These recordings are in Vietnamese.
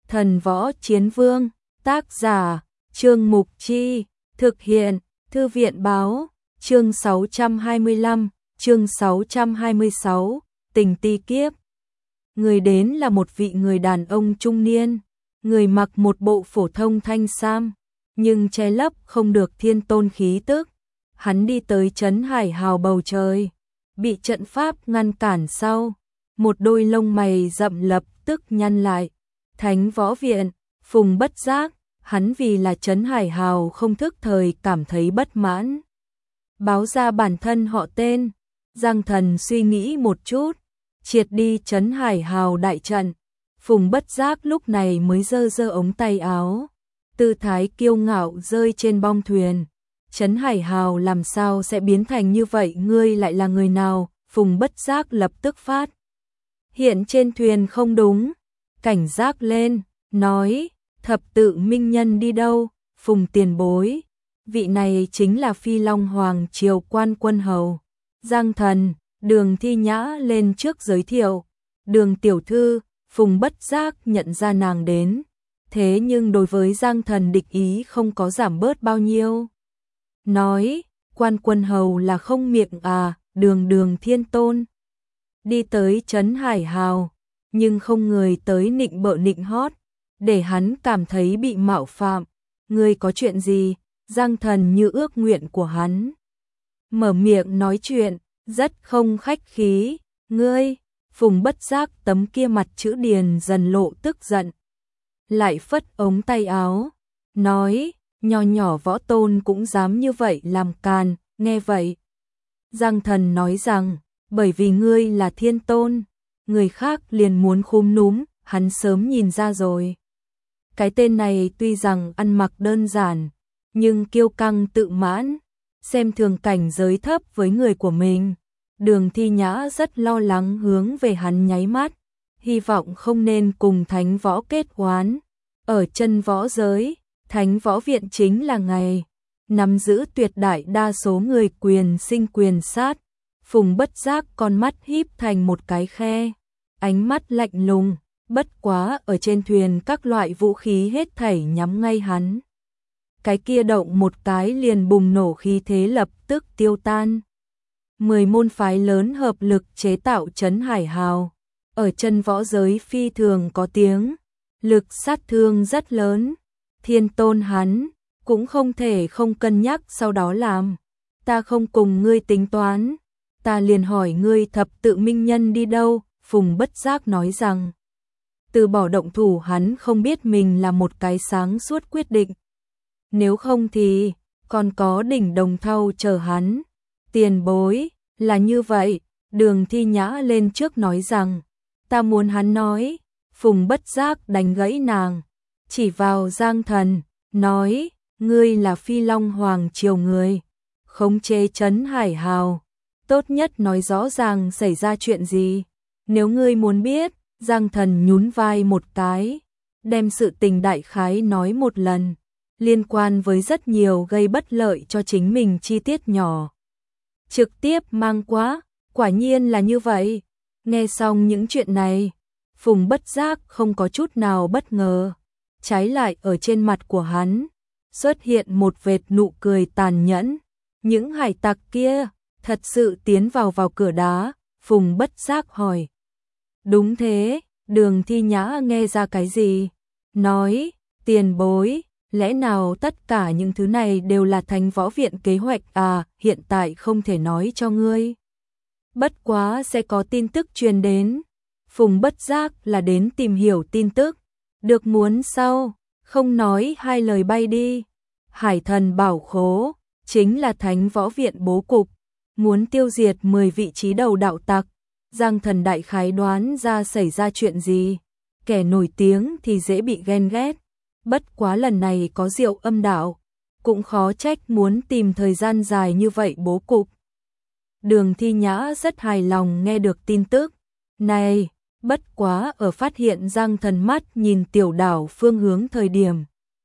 Thần Võ Chiến Vương, tác giả, Trương Mục Chi, thực hiện, Thư viện Báo, chương 625, chương 626, tình ti kiếp. Người đến là một vị người đàn ông trung niên, người mặc một bộ phổ thông thanh sam, nhưng che lấp không được thiên tôn khí tức. Hắn đi tới trấn Hải Hào bầu trời, bị trận pháp ngăn cản sau, một đôi lông mày rậm lập tức nhăn lại. Thánh Võ Viện, Phùng Bất Giác, hắn vì là trấn Hải Hào không thức thời cảm thấy bất mãn. Báo ra bản thân họ tên, Giang Thần suy nghĩ một chút, triệt đi trấn Hải Hào đại trận. Phùng Bất Giác lúc này mới giơ giơ ống tay áo, tư thái kiêu ngạo rơi trên bong thuyền. Trấn Hải Hào làm sao sẽ biến thành như vậy, ngươi lại là người nào? Phùng Bất Giác lập tức phát hiện trên thuyền không đúng, cảnh giác lên, nói, thập tự minh nhân đi đâu? Phùng tiền bối, vị này chính là Phi Long Hoàng triều quan quân hầu. Giang Thần, Đường Thi Nhã lên trước giới thiệu, Đường tiểu thư. Phùng Bất Giác nhận ra nàng đến, thế nhưng đối với Giang Thần địch ý không có giảm bớt bao nhiêu. Nói, quan quân hầu là không miệng à? Đường thiên tôn đi tới trấn Hải Hào, nhưng không người tới nịnh bợ nịnh hót, để hắn cảm thấy bị mạo phạm. Ngươi có chuyện gì? Giang Thần như ước nguyện của hắn, mở miệng nói chuyện, rất không khách khí. Ngươi. Phùng Bất Giác tấm kia mặt chữ điền dần lộ tức giận, lại phất ống tay áo, nói, nho nhỏ võ tôn cũng dám như vậy làm càn. Nghe vậy, Giang Thần nói rằng, bởi vì ngươi là thiên tôn, người khác liền muốn khúm núm, hắn sớm nhìn ra rồi. Cái tên này tuy rằng ăn mặc đơn giản, nhưng kiêu căng tự mãn, xem thường cảnh giới thấp với người của mình. Đường Thi Nhã rất lo lắng hướng về hắn nháy mắt, hy vọng không nên cùng Thánh Võ kết oán. Ở chân võ giới, Thánh Võ Viện chính là ngày nắm giữ tuyệt đại đa số người quyền sinh quyền sát. Phùng Bất Giác con mắt híp thành một cái khe, ánh mắt lạnh lùng, bất quá ở trên thuyền các loại vũ khí hết thảy nhắm ngay hắn. Cái kia động một cái liền bùng nổ, khí thế lập tức tiêu tan. 10 môn phái lớn hợp lực chế tạo trấn Hải Hào, ở chân võ giới phi thường có tiếng, lực sát thương rất lớn. Thiên tôn hắn cũng không thể không cân nhắc sau đó làm. Ta không cùng ngươi tính toán, ta liền hỏi ngươi thập tự minh nhân đi đâu? Phùng Bất Giác nói rằng, từ bỏ động thủ hắn không biết mình là một cái sáng suốt quyết định. Nếu không thì còn có đỉnh Đồng Thau chờ hắn. Tiền bối, là như vậy. Đường Thi Nhã lên trước nói rằng, ta muốn hắn nói. Phùng Bất Giác đánh gãy nàng, chỉ vào Giang Thần, nói, ngươi là Phi Long Hoàng triều người, khống chế trấn Hải Hào, tốt nhất nói rõ ràng xảy ra chuyện gì. Nếu ngươi muốn biết. Giang Thần nhún vai một cái, đem sự tình đại khái nói một lần, liên quan với rất nhiều gây bất lợi cho chính mình chi tiết nhỏ. Trực tiếp mang quá, quả nhiên là như vậy. Nghe xong những chuyện này, Phùng Bất Giác không có chút nào bất ngờ, trái lại ở trên mặt của hắn xuất hiện một vệt nụ cười tàn nhẫn. Những hải tặc kia thật sự tiến vào cửa đá? Phùng Bất Giác hỏi. Đúng thế. Đường Thi Nhã nghe ra cái gì, nói, tiền bối, lẽ nào tất cả những thứ này đều là Thánh Võ Viện kế hoạch à? Hiện tại không thể nói cho ngươi, bất quá sẽ có tin tức truyền đến. Phùng Bất Giác là đến tìm hiểu tin tức, được muốn sau, không nói hai lời bay đi. Hải Thần Bảo Khố chính là Thánh Võ Viện bố cục, muốn tiêu diệt 10 vị trí đầu đạo tặc. Giang Thần đại khái đoán ra xảy ra chuyện gì, kẻ nổi tiếng thì dễ bị ghen ghét, bất quá lần này có Diệu Âm đạo, cũng khó trách muốn tìm thời gian dài như vậy bố cục. Đường Thi Nhã rất hài lòng nghe được tin tức này, bất quá ở phát hiện Giang Thần mắt nhìn tiểu đảo phương hướng thời điểm,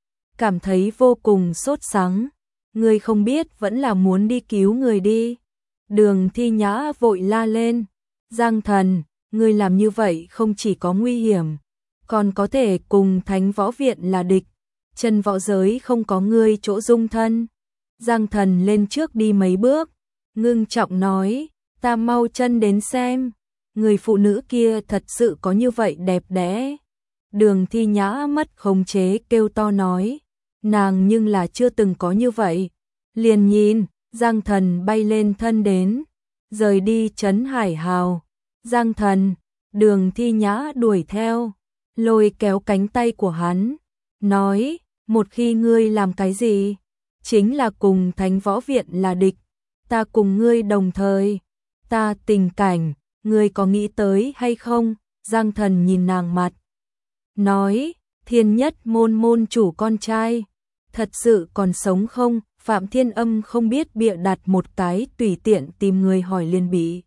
cảm thấy vô cùng sốt sắng. Ngươi không biết vẫn là muốn đi cứu người đi. Đường Thi Nhã vội la lên, Giang Thần, ngươi làm như vậy không chỉ có nguy hiểm, còn có thể cùng Thánh Võ Viện là địch, chân võ giới không có ngươi chỗ dung thân. Giang Thần lên trước đi mấy bước, ngưng trọng nói, ta mau chân đến xem, người phụ nữ kia thật sự có như vậy đẹp đẽ. Đường Thi Nhã mất khống chế kêu to nói, nàng nhưng là chưa từng có như vậy. Liền nhìn, Giang Thần bay lên thân đến, rời đi trấn Hải Hào. Giang Thần, Đường Thi Nhã đuổi theo, lôi kéo cánh tay của hắn, nói, một khi ngươi làm cái gì, chính là cùng Thánh Võ Viện là địch, ta cùng ngươi đồng thời, ta tình cảnh, ngươi có nghĩ tới hay không? Giang Thần nhìn nàng mặt, nói, Thiên Nhất môn môn chủ con trai, thật sự còn sống không? Phạm Thiên Âm không biết bịa đặt một cái tùy tiện tìm người hỏi liền bị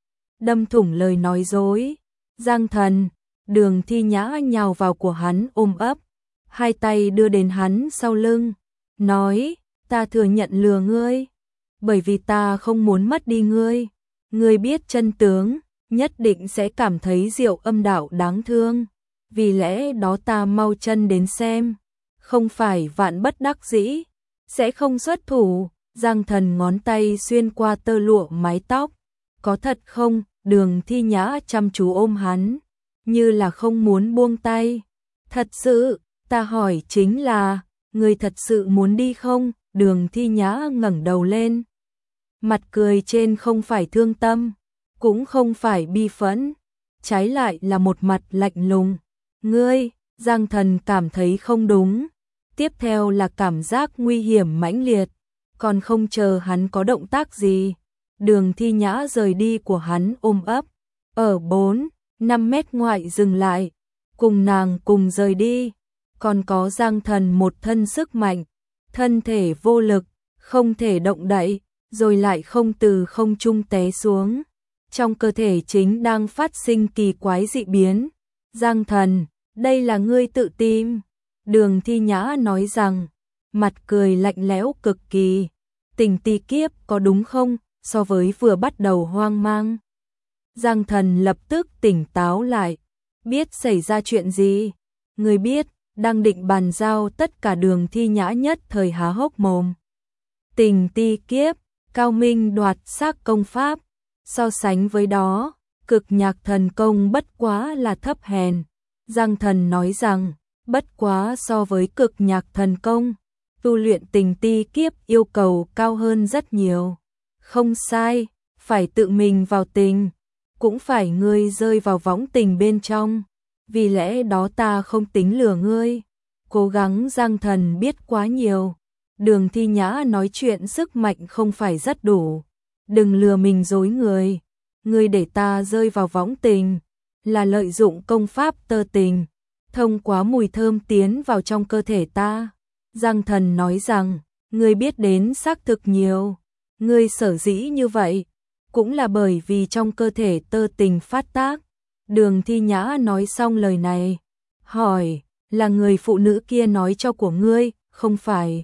đâm thủng lời nói dối. Giang Thần, Đường Thi Nhã nhào vào của hắn ôm ấp, hai tay đưa đến hắn sau lưng, nói, ta thừa nhận lừa ngươi, bởi vì ta không muốn mất đi ngươi. Ngươi biết chân tướng, nhất định sẽ cảm thấy Diệu Âm đạo đáng thương, vì lẽ đó ta mau chân đến xem, không phải vạn bất đắc dĩ, sẽ không xuất thủ. Giang Thần ngón tay xuyên qua tơ lụa mái tóc, có thật không? Đường Thi Nhã chăm chú ôm hắn, như là không muốn buông tay. Thật sự, ta hỏi chính là, người thật sự muốn đi không? Đường Thi Nhã ngẩng đầu lên, mặt cười trên không phải thương tâm, cũng không phải bi phẫn, trái lại là một mặt lạnh lùng. Ngươi, Giang Thần cảm thấy không đúng, tiếp theo là cảm giác nguy hiểm mãnh liệt, còn không chờ hắn có động tác gì, Đường Thi Nhã rời đi của hắn ôm ấp, ở 4-5 mét ngoại dừng lại, cùng nàng cùng rời đi, còn có Giang Thần một thân sức mạnh, thân thể vô lực, không thể động đậy, rồi lại không từ không trung té xuống, trong cơ thể chính đang phát sinh kỳ quái dị biến. Giang Thần, đây là ngươi tự tìm. Đường Thi Nhã nói rằng, mặt cười lạnh lẽo cực kỳ, tình ti kiếp có đúng không? So với vừa bắt đầu hoang mang, Giang Thần lập tức tỉnh táo lại, biết xảy ra chuyện gì. Người biết, đang định bàn giao tất cả. Đường Thi Nhã nhất thời há hốc mồm. Tình ti kiếp, cao minh đoạt xác công pháp, so sánh với đó, cực nhạc thần công bất quá là thấp hèn. Giang Thần nói rằng, bất quá so với cực nhạc thần công, tu luyện tình ti kiếp yêu cầu cao hơn rất nhiều. Không sai, phải tự mình vào tình, cũng phải ngươi rơi vào võng tình bên trong, vì lẽ đó ta không tính lừa ngươi. Cố gắng. Giang Thần biết quá nhiều. Đường Thi Nhã nói chuyện sức mạnh không phải rất đủ, đừng lừa mình dối người. Ngươi để ta rơi vào võng tình, là lợi dụng công pháp tơ tình, thông qua mùi thơm tiến vào trong cơ thể ta. Giang Thần nói rằng, ngươi biết đến xác thực nhiều. Ngươi sở dĩ như vậy, cũng là bởi vì trong cơ thể tơ tình phát tác. Đường Thi Nhã nói xong lời này, hỏi, là người phụ nữ kia nói cho của ngươi, không phải?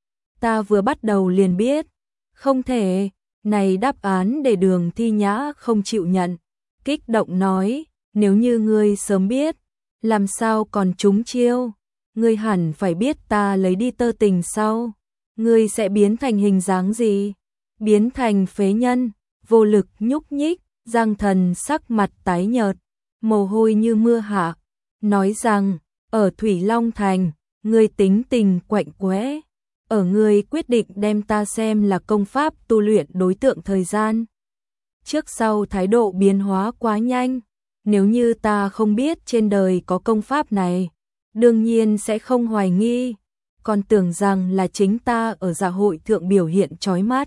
Ta vừa bắt đầu liền biết. Không thể. Này đáp án để Đường Thi Nhã không chịu nhận, kích động nói, nếu như ngươi sớm biết, làm sao còn trúng chiêu? Ngươi hẳn phải biết ta lấy đi tơ tình sau, ngươi sẽ biến thành hình dáng gì? Biến thành phế nhân, vô lực nhúc nhích. Giang Thần sắc mặt tái nhợt, mồ hôi như mưa hạ, nói rằng, ở Thủy Long Thành, ngươi tính tình quạnh quẽ, ở ngươi quyết định đem ta xem là công pháp tu luyện đối tượng thời gian. Trước sau thái độ biến hóa quá nhanh, nếu như ta không biết trên đời có công pháp này, đương nhiên sẽ không hoài nghi, còn tưởng rằng là chính ta ở dạ hội thượng biểu hiện chói mắt.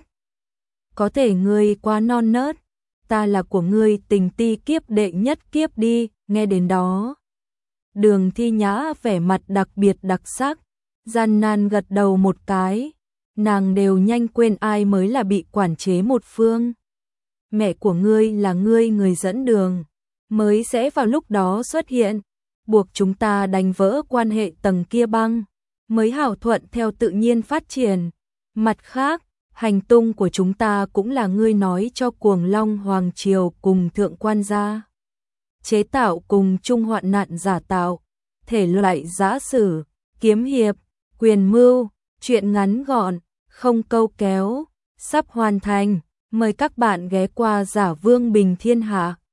Có thể ngươi quá non nớt, ta là của ngươi tình ti kiếp đệ nhất kiếp đi. Nghe đến đó, Đường Thi Nhã vẻ mặt đặc biệt đặc sắc, gian nan gật đầu một cái, nàng đều nhanh quên ai mới là bị quản chế một phương. Mẹ của ngươi là ngươi người dẫn đường, mới sẽ vào lúc đó xuất hiện, buộc chúng ta đánh vỡ quan hệ tầng kia băng, mới hảo thuận theo tự nhiên phát triển. Mặt khác, hành tung của chúng ta cũng là ngươi nói cho Cuồng Long Hoàng Triều cùng Thượng Quan gia chế tạo cùng chung hoạn nạn giả tạo, thể loại giã sử, kiếm hiệp, quyền mưu, truyện ngắn gọn, không câu kéo, sắp hoàn thành. Mời các bạn ghé qua Giả Vương Bình Thiên Hạ.